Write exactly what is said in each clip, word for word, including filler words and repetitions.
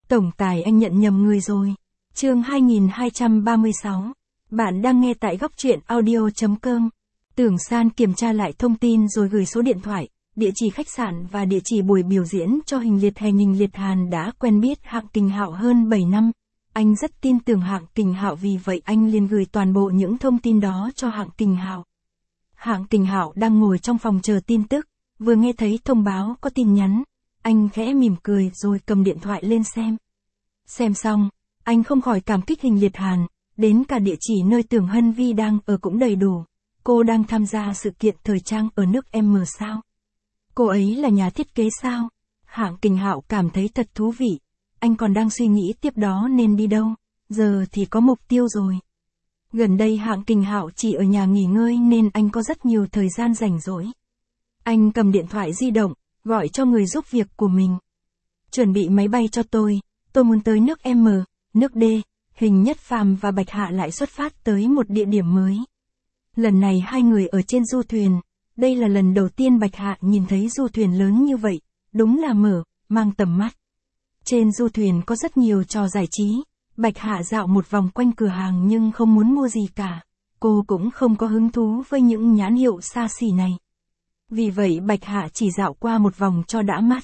Tổng tài anh nhận nhầm người rồi. Chương hai nghìn hai trăm ba mươi sáu. Bạn đang nghe tại góc truyện audio chấm com. Tưởng San kiểm tra lại thông tin rồi gửi số điện thoại, địa chỉ khách sạn và địa chỉ buổi biểu diễn cho Hình Liệt Hề. Hình Liệt Hàn đã quen biết Hạng Kình Hạo hơn bảy năm. Anh rất tin tưởng Hạng Kình Hạo, vì vậy anh liền gửi toàn bộ những thông tin đó cho Hạng Kình Hạo. Hạng Kình Hạo đang ngồi trong phòng chờ tin tức, vừa nghe thấy thông báo có tin nhắn, anh khẽ mỉm cười rồi cầm điện thoại lên xem. Xem xong, anh không khỏi cảm kích Hình Liệt Hàn, đến cả địa chỉ nơi Tưởng Hân Vi đang ở cũng đầy đủ. Cô đang tham gia sự kiện thời trang ở nước M sao? Cô ấy là nhà thiết kế sao? Hạng Kình Hạo cảm thấy thật thú vị. Anh còn đang suy nghĩ tiếp đó nên đi đâu, giờ thì có mục tiêu rồi. Gần đây Hạng Kình Hạo chỉ ở nhà nghỉ ngơi nên anh có rất nhiều thời gian rảnh rỗi. Anh cầm điện thoại di động, gọi cho người giúp việc của mình. Chuẩn bị máy bay cho tôi, tôi muốn tới nước M, nước D. Hình Nhất Phàm và Bạch Hạ lại xuất phát tới một địa điểm mới. Lần này hai người ở trên du thuyền, đây là lần đầu tiên Bạch Hạ nhìn thấy du thuyền lớn như vậy, đúng là mở, mang tầm mắt. Trên du thuyền có rất nhiều trò giải trí, Bạch Hạ dạo một vòng quanh cửa hàng nhưng không muốn mua gì cả, cô cũng không có hứng thú với những nhãn hiệu xa xỉ này. Vì vậy Bạch Hạ chỉ dạo qua một vòng cho đã mắt.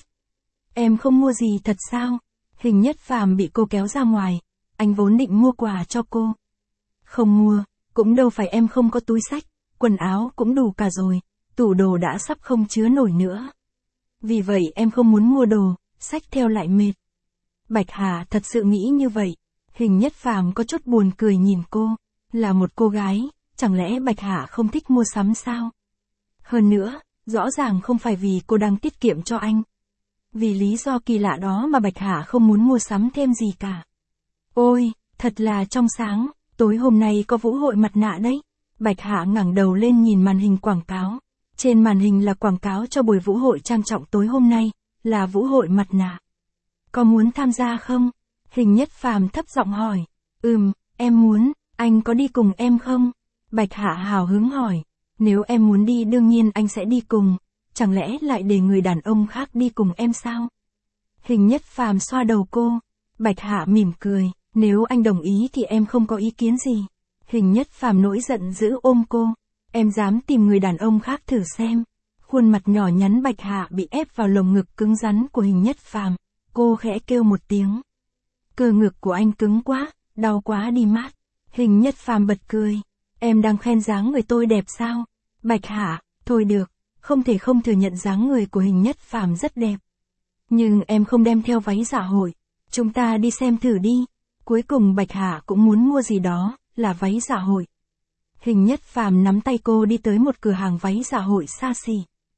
Em không mua gì thật sao? Hình Nhất Phàm bị cô kéo ra ngoài, anh vốn định mua quà cho cô. Không mua, cũng đâu phải em không có túi xách, quần áo cũng đủ cả rồi, tủ đồ đã sắp không chứa nổi nữa. Vì vậy em không muốn mua đồ, xách theo lại mệt. Bạch Hà thật sự nghĩ như vậy. Hình Nhất Phàm có chút buồn cười nhìn cô, là một cô gái, chẳng lẽ Bạch Hà không thích mua sắm sao? Hơn nữa, rõ ràng không phải vì cô đang tiết kiệm cho anh. Vì lý do kỳ lạ đó mà Bạch Hà không muốn mua sắm thêm gì cả. Ôi, thật là trong sáng, tối hôm nay có vũ hội mặt nạ đấy. Bạch Hạ ngẩng đầu lên nhìn màn hình quảng cáo. Trên màn hình là quảng cáo cho buổi vũ hội trang trọng tối hôm nay, là vũ hội mặt nạ. Có muốn tham gia không? Hình Nhất Phàm thấp giọng hỏi. Ừm, em muốn, anh có đi cùng em không? Bạch Hạ hào hứng hỏi. Nếu em muốn đi đương nhiên anh sẽ đi cùng, chẳng lẽ lại để người đàn ông khác đi cùng em sao? Hình Nhất Phàm xoa đầu cô. Bạch Hạ mỉm cười. Nếu anh đồng ý thì em không có ý kiến gì. Hình Nhất Phàm nổi giận dữ ôm cô. Em dám tìm người đàn ông khác thử xem. Khuôn mặt nhỏ nhắn Bạch Hạ bị ép vào lồng ngực cứng rắn của Hình Nhất Phàm. Cô khẽ kêu một tiếng. Cơ ngực của anh cứng quá, đau quá đi mát. Hình Nhất Phàm bật cười. Em đang khen dáng người tôi đẹp sao? Bạch Hạ, thôi được, không thể không thừa nhận dáng người của Hình Nhất Phàm rất đẹp. Nhưng em không đem theo váy dạ hội. Chúng ta đi xem thử đi. Cuối cùng Bạch Hạ cũng muốn mua gì đó, là váy dạ hội. Hình Nhất Phàm nắm tay cô đi tới một cửa hàng váy dạ hội xa xỉ.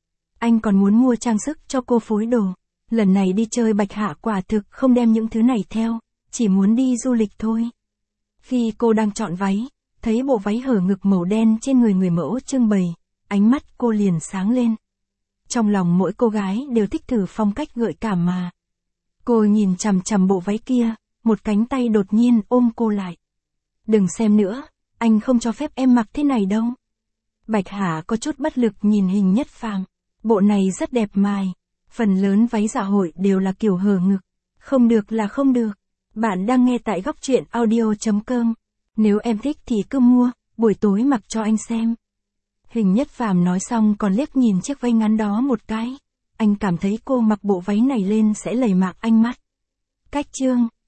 Anh còn muốn mua trang sức cho cô phối đồ. Lần này đi chơi Bạch Hạ quả thực không đem những thứ này theo, chỉ muốn đi du lịch thôi. Khi cô đang chọn váy, thấy bộ váy hở ngực màu đen trên người người mẫu trưng bày, ánh mắt cô liền sáng lên. Trong lòng mỗi cô gái đều thích thử phong cách gợi cảm mà. Cô nhìn chằm chằm bộ váy kia, một cánh tay đột nhiên ôm cô lại. Đừng xem nữa, anh không cho phép em mặc thế này đâu. Bạch Hà có chút bất lực nhìn Hình Nhất Phàm. Bộ này rất đẹp mài. Phần lớn váy dạ hội đều là kiểu hở ngực. Không được là không được. Bạn đang nghe tại góc truyện audio chấm com. Nếu em thích thì cứ mua, buổi tối mặc cho anh xem. Hình Nhất Phàm nói xong còn liếc nhìn chiếc váy ngắn đó một cái. Anh cảm thấy cô mặc bộ váy này lên sẽ lầy mạc anh mắt. Cách chương